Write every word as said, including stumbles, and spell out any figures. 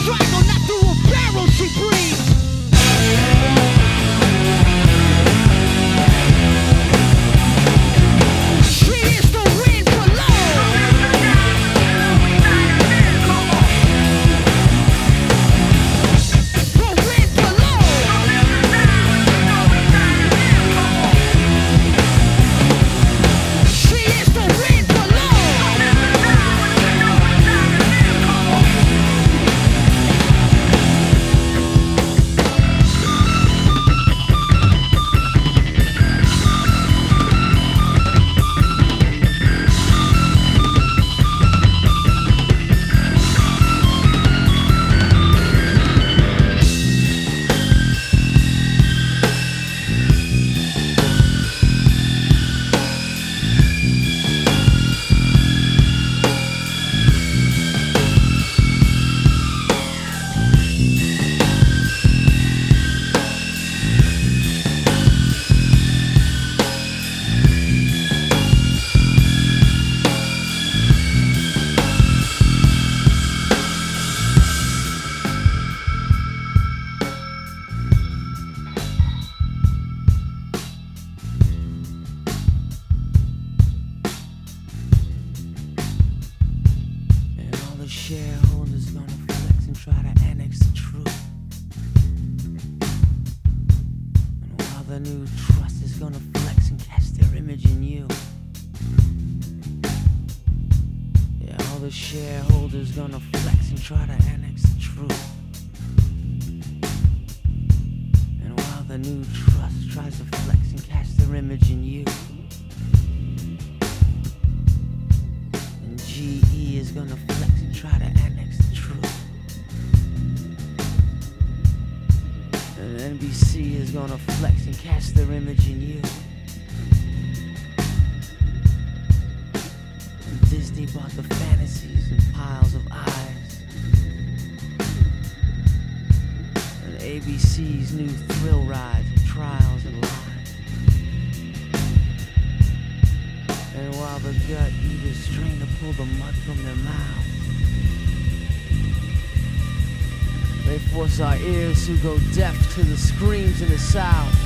strangle, not through a barrel she breathes. She is the wind below. The wind below. She is the wind below. Shareholders gonna flex and try to annex the truth. And while the new trust is gonna flex and cast their image in you. Yeah, all the shareholders gonna flex and try to annex the truth. And while the new trust tries to flex and cast their image in you. And G E is gonna flex and try to annex the truth. And N B C is gonna flex and cast their image in you. And Disney bought the fantasies and piles of eyes. And A B C's new thrill rides and trials and lies. And while the gut eaters strain to pull the mud from their mouths, they force our ears to go deaf to the screams in the South.